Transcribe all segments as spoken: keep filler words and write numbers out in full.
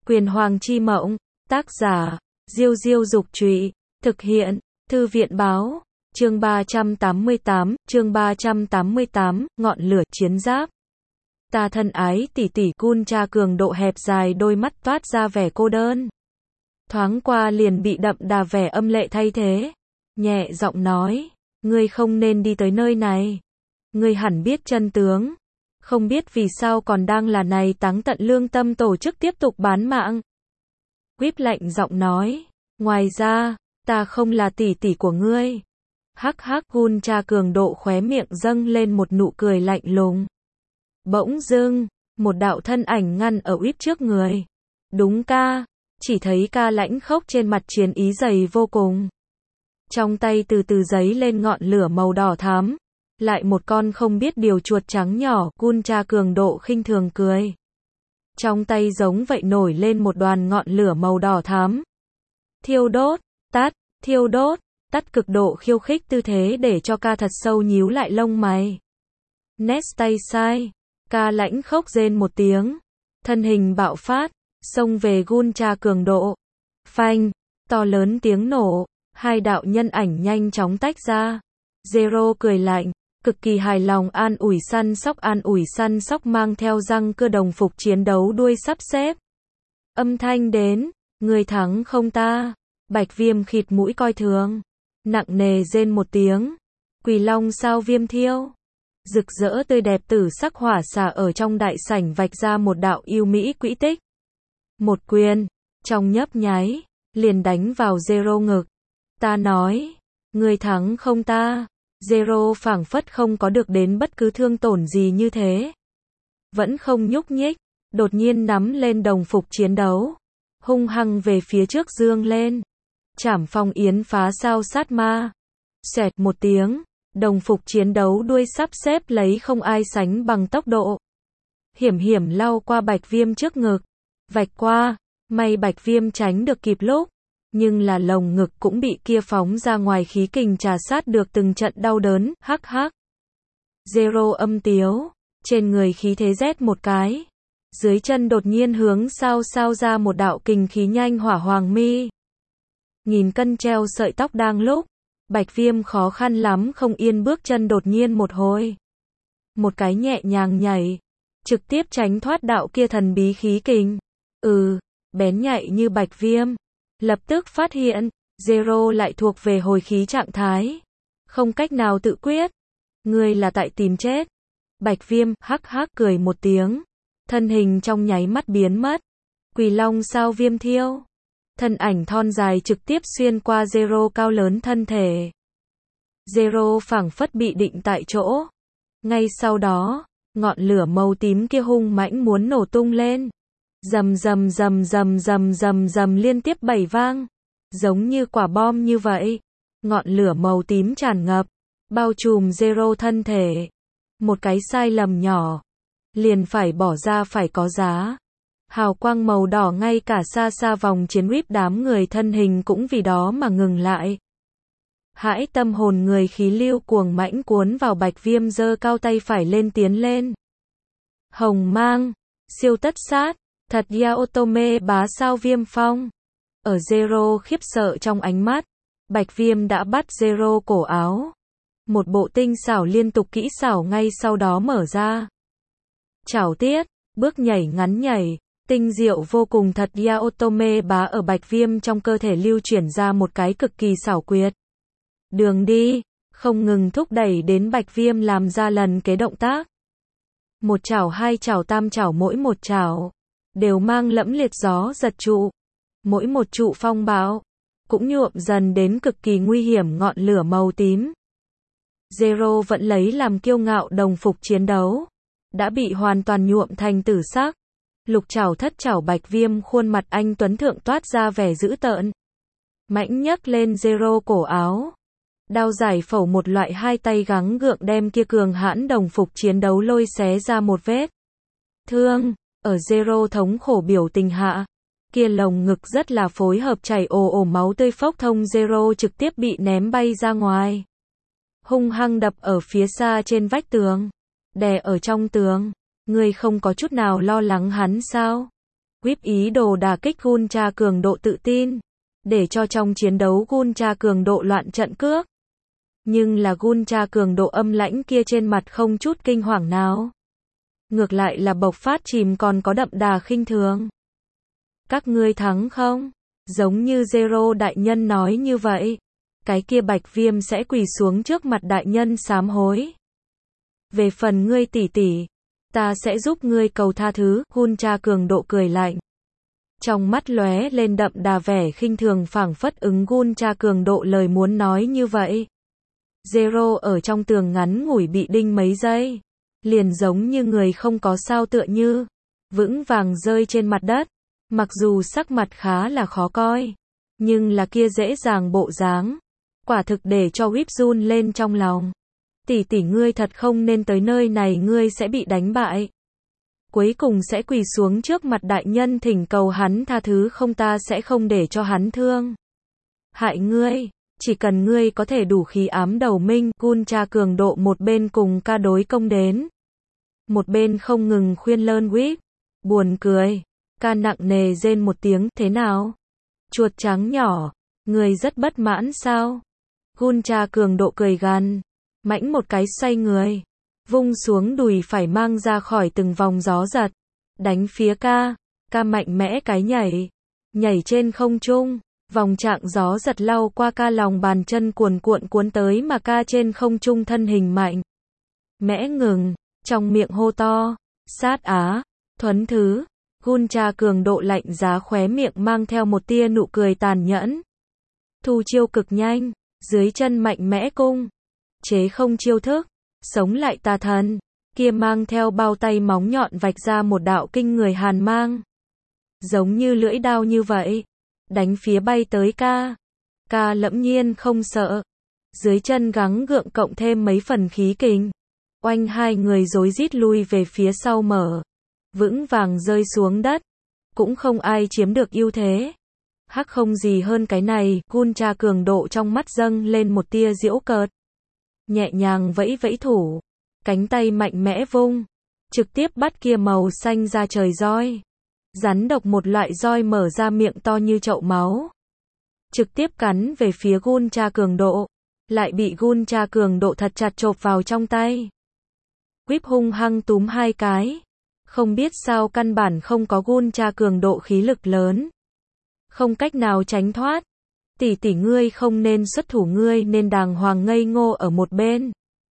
Quyền Hoàng chi mộng, tác giả, Diêu Diêu Dục Trụy, thực hiện, Thư viện Báo, chương ba trăm tám mươi tám, chương ba trăm tám mươi tám, ngọn lửa chiến giáp. Ta thân ái tỷ tỷ Kun Cha cường độ hẹp dài đôi mắt toát ra vẻ cô đơn. Thoáng qua liền bị đậm đà vẻ âm lệ thay thế. Nhẹ giọng nói, ngươi không nên đi tới nơi này. Ngươi hẳn biết chân tướng. Không biết vì sao còn đang là này táng tận lương tâm tổ chức tiếp tục bán mạng. Whip lạnh giọng nói, ngoài ra, ta không là tỷ tỷ của ngươi. Hắc hắc. Kun Cha cường độ khóe miệng dâng lên một nụ cười lạnh lùng. Bỗng dưng, một đạo thân ảnh ngăn ở Whip trước người. Đúng ca, chỉ thấy ca lãnh khốc trên mặt chiến ý dày vô cùng. Trong tay từ từ giấy lên ngọn lửa màu đỏ thắm. Lại một con không biết điều chuột trắng nhỏ. Kun Cha cường độ khinh thường cười. Trong tay giống vậy nổi lên một đoàn ngọn lửa màu đỏ thắm. Thiêu đốt, tắt, thiêu đốt, tắt cực độ khiêu khích tư thế để cho ca thật sâu nhíu lại lông mày. Nét tay sai, ca lãnh khốc rên một tiếng. Thân hình bạo phát, xông về Kun Cha cường độ. Phanh, to lớn tiếng nổ, hai đạo nhân ảnh nhanh chóng tách ra. Zero cười lạnh, cực kỳ hài lòng an ủi săn sóc an ủi săn sóc mang theo răng cưa đồng phục chiến đấu đuôi sắp xếp. Âm thanh đến, người thắng không ta. Bạch Viêm khịt mũi coi thường, nặng nề rên một tiếng. Quỳ Long sao viêm thiêu. Rực rỡ tươi đẹp tử sắc hỏa xả ở trong đại sảnh vạch ra một đạo yêu mỹ quỹ tích. Một quyền, trong nhấp nháy, liền đánh vào Zero ngực. Ta nói, người thắng không ta. Zero phảng phất không có được đến bất cứ thương tổn gì như thế. Vẫn không nhúc nhích, đột nhiên nắm lên đồng phục chiến đấu. Hung hăng về phía trước dương lên. Trảm phong yến phá sao sát ma. Xoẹt một tiếng, đồng phục chiến đấu đuôi sắp xếp lấy không ai sánh bằng tốc độ. Hiểm hiểm lao qua Bạch Viêm trước ngực. Vạch qua, may Bạch Viêm tránh được kịp lúc. Nhưng là lồng ngực cũng bị kia phóng ra ngoài khí kình trà sát được từng trận đau đớn, hắc hắc. Zero âm tiếu, trên người khí thế rét một cái. Dưới chân đột nhiên hướng sao sao ra một đạo kình khí nhanh hỏa hoàng mi. Nghìn cân treo sợi tóc đang lúc, Bạch Viêm khó khăn lắm không yên bước chân đột nhiên một hồi. Một cái nhẹ nhàng nhảy, trực tiếp tránh thoát đạo kia thần bí khí kình. Ừ, bén nhạy như Bạch Viêm. Lập tức phát hiện, Zero lại thuộc về hồi khí trạng thái. Không cách nào tự quyết. Ngươi là tại tìm chết. Bạch Viêm, hắc hắc cười một tiếng. Thân hình trong nháy mắt biến mất. Quỳ Long sao viêm thiêu. Thân ảnh thon dài trực tiếp xuyên qua Zero cao lớn thân thể. Zero phảng phất bị định tại chỗ. Ngay sau đó, ngọn lửa màu tím kia hung mãnh muốn nổ tung lên. Rầm rầm rầm rầm rầm rầm rầm liên tiếp bảy vang, giống như quả bom như vậy. Ngọn lửa màu tím tràn ngập, bao trùm Zero thân thể. Một cái sai lầm nhỏ, liền phải bỏ ra phải có giá. Hào quang màu đỏ ngay cả xa xa vòng chiến Whip đám người thân hình cũng vì đó mà ngừng lại. Hãi tâm hồn người khí lưu cuồng mãnh cuốn vào Bạch Viêm giơ cao tay phải lên tiến lên. Hồng mang, siêu tất sát. Thật ya otome bá sao viêm phong. Ở Zero khiếp sợ trong ánh mắt, Bạch Viêm đã bắt Zero cổ áo. Một bộ tinh xảo liên tục kỹ xảo ngay sau đó mở ra. Chảo tiết, bước nhảy ngắn nhảy, tinh diệu vô cùng thật ya otome bá ở Bạch Viêm trong cơ thể lưu chuyển ra một cái cực kỳ xảo quyệt. Đường đi, không ngừng thúc đẩy đến Bạch Viêm làm ra lần kế động tác. Một chảo hai chảo tam chảo mỗi một chảo. Đều mang lẫm liệt gió giật trụ. Mỗi một trụ phong bão, cũng nhuộm dần đến cực kỳ nguy hiểm ngọn lửa màu tím. Zero vẫn lấy làm kiêu ngạo đồng phục chiến đấu. Đã bị hoàn toàn nhuộm thành tử sắc. Lục chảo thất chảo Bạch Viêm khuôn mặt anh tuấn thượng toát ra vẻ dữ tợn. Mãnh nhấc lên Zero cổ áo. Đao giải phẫu một loại hai tay gắng gượng đem kia cường hãn đồng phục chiến đấu lôi xé ra một vết thương. Ở Zero thống khổ biểu tình hạ, kia lồng ngực rất là phối hợp chảy ồ ồ máu tươi phốc thông Zero trực tiếp bị ném bay ra ngoài. Hung hăng đập ở phía xa trên vách tường. Đè ở trong tường. Ngươi không có chút nào lo lắng hắn sao? Whip ý đồ đả kích Guncha cường độ tự tin, để cho trong chiến đấu Guncha cường độ loạn trận cước. Nhưng là Guncha cường độ âm lãnh kia trên mặt không chút kinh hoàng nào. Ngược lại là bộc phát chìm còn có đậm đà khinh thường. Các ngươi thắng không? Giống như Zero đại nhân nói như vậy. Cái kia Bạch Viêm sẽ quỳ xuống trước mặt đại nhân sám hối. Về phần ngươi tỷ tỷ, ta sẽ giúp ngươi cầu tha thứ. Guncha cường độ cười lạnh. Trong mắt lóe lên đậm đà vẻ khinh thường phảng phất ứng Guncha cường độ lời muốn nói như vậy. Zero ở trong tường ngắn ngủi bị đinh mấy giây. Liền giống như người không có sao tựa như. Vững vàng rơi trên mặt đất. Mặc dù sắc mặt khá là khó coi. Nhưng là kia dễ dàng bộ dáng. Quả thực để cho Whip run lên trong lòng. Tỷ tỷ ngươi thật không nên tới nơi này, ngươi sẽ bị đánh bại. Cuối cùng sẽ quỳ xuống trước mặt đại nhân thỉnh cầu hắn tha thứ, không ta sẽ không để cho hắn thương hại ngươi. Chỉ cần ngươi có thể đủ khí ám đầu minh. Guncha cường độ một bên cùng ca đối công đến. Một bên không ngừng khuyên lơn Whip. Buồn cười. Ca nặng nề rên một tiếng, thế nào? Chuột trắng nhỏ, người rất bất mãn sao? Guncha cường độ cười gằn, mãnh một cái xoay người, vung xuống đùi phải mang ra khỏi từng vòng gió giật, đánh phía ca, ca mạnh mẽ cái nhảy, nhảy trên không trung, vòng trạng gió giật lau qua ca lòng bàn chân cuồn cuộn cuốn tới mà ca trên không trung thân hình mạnh mẽ ngừng, trong miệng hô to, sát á, thuấn thứ. Guncha cường độ lạnh giá khóe miệng mang theo một tia nụ cười tàn nhẫn. Thu chiêu cực nhanh, dưới chân mạnh mẽ cung. Chế không chiêu thức, sống lại tà thần, kia mang theo bao tay móng nhọn vạch ra một đạo kinh người hàn mang. Giống như lưỡi đao như vậy, đánh phía bay tới ca. Ca lẫm nhiên không sợ. Dưới chân gắng gượng cộng thêm mấy phần khí kình. Oanh hai người rối rít lui về phía sau mở. Vững vàng rơi xuống đất. Cũng không ai chiếm được ưu thế. Hắc không gì hơn cái này. Guncha cường độ trong mắt dâng lên một tia giễu cợt. Nhẹ nhàng vẫy vẫy thủ. Cánh tay mạnh mẽ vung. Trực tiếp bắt kia màu xanh ra trời roi. Rắn độc một loại roi mở ra miệng to như chậu máu. Trực tiếp cắn về phía Guncha cường độ. Lại bị Guncha cường độ thật chặt chộp vào trong tay. Whip hung hăng túm hai cái. Không biết sao căn bản không có Guncha cường độ khí lực lớn. Không cách nào tránh thoát. Tỷ tỷ ngươi không nên xuất thủ, ngươi nên đàng hoàng ngây ngô ở một bên.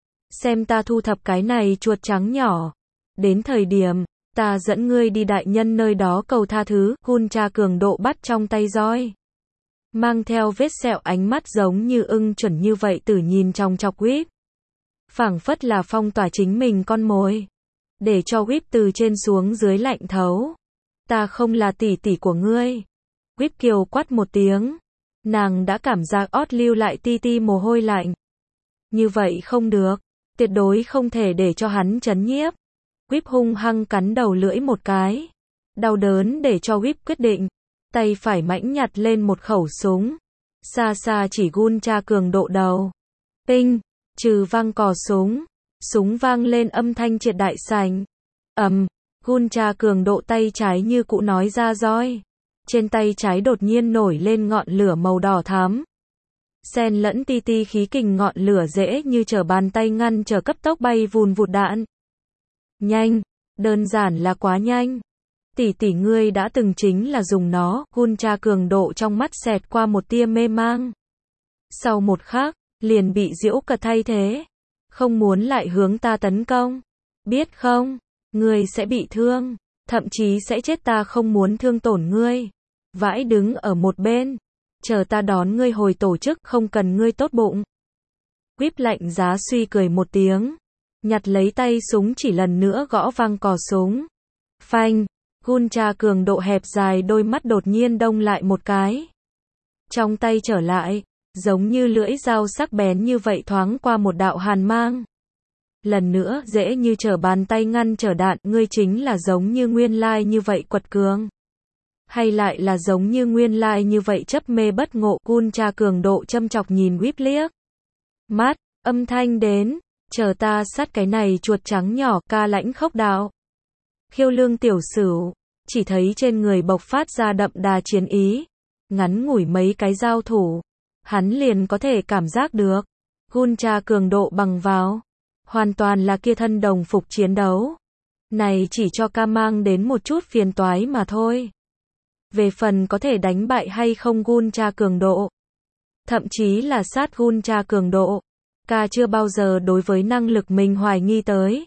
Xem ta thu thập cái này chuột trắng nhỏ. Đến thời điểm, ta dẫn ngươi đi đại nhân nơi đó cầu tha thứ. Guncha cường độ bắt trong tay roi. Mang theo vết sẹo ánh mắt giống như ưng chuẩn như vậy tử nhìn trong chọc Whip. Phảng phất là phong tỏa chính mình con mồi. Để cho Whip từ trên xuống dưới lạnh thấu. Ta không là tỷ tỷ của ngươi. Whip kiều quát một tiếng. Nàng đã cảm giác ót lưu lại ti ti mồ hôi lạnh. Như vậy không được. Tuyệt đối không thể để cho hắn chấn nhiếp. Whip hung hăng cắn đầu lưỡi một cái. Đau đớn để cho Whip quyết định. Tay phải mãnh nhặt lên một khẩu súng. Xa xa chỉ Guncha cường độ đầu. Pinh. Trừ vang cò súng. Súng vang lên âm thanh triệt đại sành. Ầm. Guncha cường độ tay trái như cụ nói ra roi. Trên tay trái đột nhiên nổi lên ngọn lửa màu đỏ thắm. Xen lẫn ti ti khí kình, ngọn lửa dễ như trở bàn tay ngăn trở cấp tốc bay vùn vụt đạn. Nhanh. Đơn giản là quá nhanh. Tỷ tỷ ngươi đã từng chính là dùng nó. Guncha cường độ trong mắt xẹt qua một tia mê mang. Sau một khắc, liền bị giễu cợt thay thế. Không muốn lại hướng ta tấn công. Biết không? Ngươi sẽ bị thương. Thậm chí sẽ chết, ta không muốn thương tổn ngươi. Vãi đứng ở một bên. Chờ ta đón ngươi hồi tổ chức, không cần ngươi tốt bụng. Whip lạnh giá suy cười một tiếng. Nhặt lấy tay súng chỉ lần nữa gõ vang cò súng. Phanh. Guncha cường độ hẹp dài đôi mắt đột nhiên đông lại một cái. Trong tay trở lại. Giống như lưỡi dao sắc bén như vậy thoáng qua một đạo hàn mang. Lần nữa dễ như trở bàn tay ngăn trở đạn. Ngươi chính là giống như nguyên lai như vậy quật cường. Hay lại là giống như nguyên lai như vậy chấp mê bất ngộ. Guncha cường độ châm chọc nhìn Whip liếc mắt. Âm thanh đến. Chờ ta sát cái này chuột trắng nhỏ. Ca lãnh khốc đạo. Khiêu lương tiểu sửu. chỉ thấy trên người bộc phát ra đậm đà chiến ý. Ngắn ngủi mấy cái giao thủ, hắn liền có thể cảm giác được. Guncha cường độ bằng vào. Hoàn toàn là kia thân đồng phục chiến đấu. Này chỉ cho ca mang đến một chút phiền toái mà thôi. Về phần có thể đánh bại hay không Guncha cường độ, thậm chí là sát Guncha cường độ, ca chưa bao giờ đối với năng lực mình hoài nghi tới.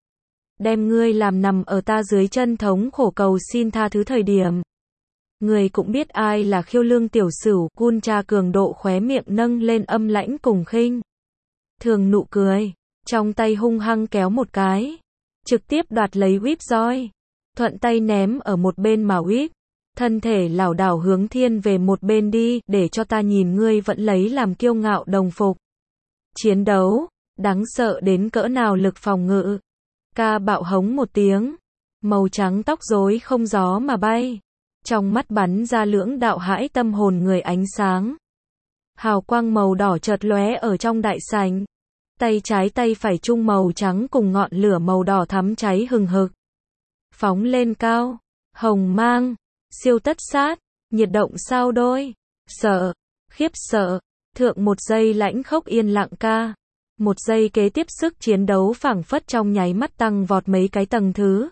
Đem ngươi làm nằm ở ta dưới chân thống khổ cầu xin tha thứ thời điểm. Người cũng biết ai là khiêu lương tiểu sửu. Guncha cường độ khóe miệng nâng lên âm lãnh cùng khinh thường nụ cười, trong tay hung hăng kéo một cái, trực tiếp đoạt lấy whip roi, thuận tay ném ở một bên mà whip, thân thể lảo đảo hướng thiên về một bên đi, để cho ta nhìn ngươi vẫn lấy làm kiêu ngạo đồng phục. Chiến đấu, đáng sợ đến cỡ nào lực phòng ngự. Ca bạo hống một tiếng, màu trắng tóc rối không gió mà bay, trong mắt bắn ra lưỡng đạo hãi tâm hồn người ánh sáng. Hào quang màu đỏ chợt lóe ở trong đại sảnh. Tay trái tay phải chung màu trắng cùng ngọn lửa màu đỏ thắm cháy hừng hực. Phóng lên cao, hồng mang, siêu tất sát, nhiệt động sao đôi, sợ, khiếp sợ, thượng một giây lãnh khốc yên lặng ca. Một giây kế tiếp sức chiến đấu phảng phất trong nháy mắt tăng vọt mấy cái tầng thứ.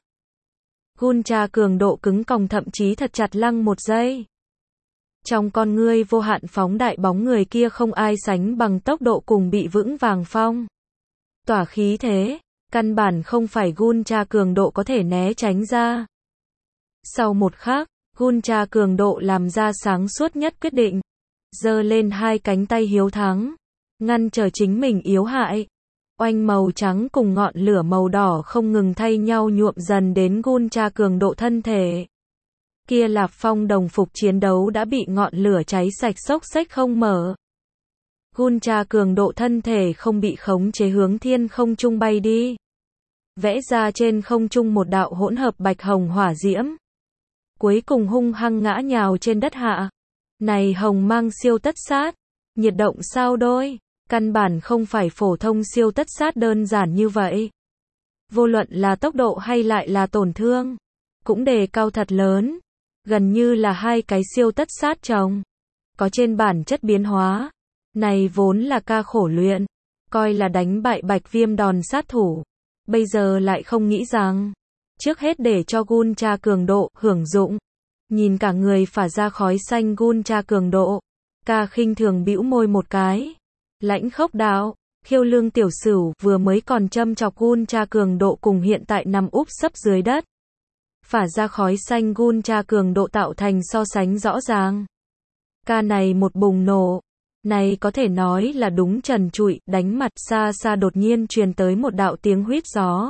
Guncha cường độ cứng còng thậm chí thật chặt lăng một giây. Trong con ngươi vô hạn phóng đại bóng người kia không ai sánh bằng tốc độ cùng bị vững vàng phong tỏa khí thế, căn bản không phải Guncha cường độ có thể né tránh ra. Sau một khắc, Guncha cường độ làm ra sáng suốt nhất quyết định, giơ lên hai cánh tay hiếu thắng, ngăn trở chính mình yếu hại. Oanh màu trắng cùng ngọn lửa màu đỏ không ngừng thay nhau nhuộm dần đến Guncha cường độ thân thể. Kia Lạp Phong đồng phục chiến đấu đã bị ngọn lửa cháy sạch xốc xếch không mở. Guncha cường độ thân thể không bị khống chế hướng thiên không trung bay đi. Vẽ ra trên không trung một đạo hỗn hợp bạch hồng hỏa diễm. Cuối cùng hung hăng ngã nhào trên đất hạ. Này hồng mang siêu tất sát, nhiệt động sao đôi, căn bản không phải phổ thông siêu tất sát đơn giản như vậy. Vô luận là tốc độ hay lại là tổn thương, cũng đề cao thật lớn. Gần như là hai cái siêu tất sát chồng. Có trên bản chất biến hóa. Này vốn là ca khổ luyện. Coi là đánh bại Bạch Viêm đòn sát thủ. Bây giờ lại không nghĩ rằng. Trước hết để cho Guncha cường độ hưởng dụng. Nhìn cả người phả ra khói xanh Guncha cường độ. Ca khinh thường bĩu môi một cái. Lãnh khốc đạo. Khiêu lương tiểu sửu vừa mới còn châm chọc Guncha cường độ cùng hiện tại nằm úp sấp dưới đất. Phả ra khói xanh Guncha cường độ tạo thành so sánh rõ ràng. Ca này một bùng nổ. Này có thể nói là đúng trần trụi, đánh mặt. Xa xa đột nhiên truyền tới một đạo tiếng huýt gió.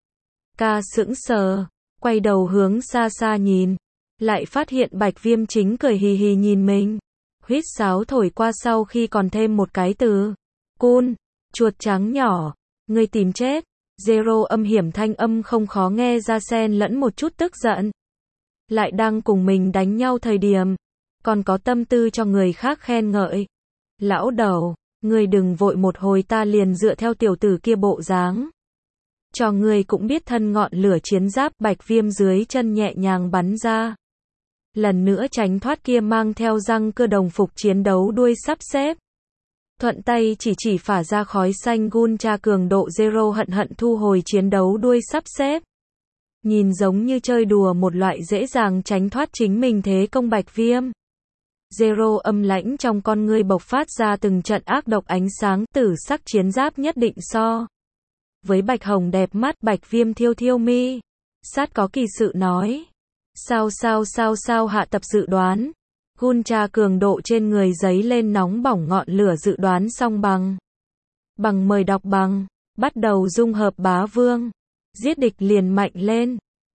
Ca sững sờ, quay đầu hướng xa xa nhìn. Lại phát hiện Bạch Viêm chính cười hì hì nhìn mình. Huýt sáo thổi qua sau khi còn thêm một cái từ. Cun, chuột trắng nhỏ, ngươi tìm chết. Zero âm hiểm thanh âm không khó nghe ra xen lẫn một chút tức giận. Lại đang cùng mình đánh nhau thời điểm, còn có tâm tư cho người khác khen ngợi. Lão đầu, ngươi đừng vội một hồi ta liền dựa theo tiểu tử kia bộ dáng. Cho ngươi cũng biết thân ngọn lửa chiến giáp Bạch Viêm dưới chân nhẹ nhàng bắn ra. Lần nữa tránh thoát kia mang theo răng cưa đồng phục chiến đấu đuôi sắp xếp. Thuận tay chỉ chỉ phả ra khói xanh Guncha cường độ Zero hận hận thu hồi chiến đấu đuôi sắp xếp. Nhìn giống như chơi đùa một loại dễ dàng tránh thoát chính mình thế công Bạch Viêm. Zero âm lãnh trong con ngươi bộc phát ra từng trận ác độc ánh sáng tử sắc chiến giáp nhất định so. Với bạch hồng đẹp mắt Bạch Viêm thiêu thiêu mi. Sát có kỳ sự nói. Sao sao sao sao hạ tập dự đoán. Guncha cường độ trên người giấy lên nóng bỏng ngọn lửa dự đoán xong bằng. Bằng mời đọc bằng. Bắt đầu dung hợp bá vương. Giết địch liền mạnh lên.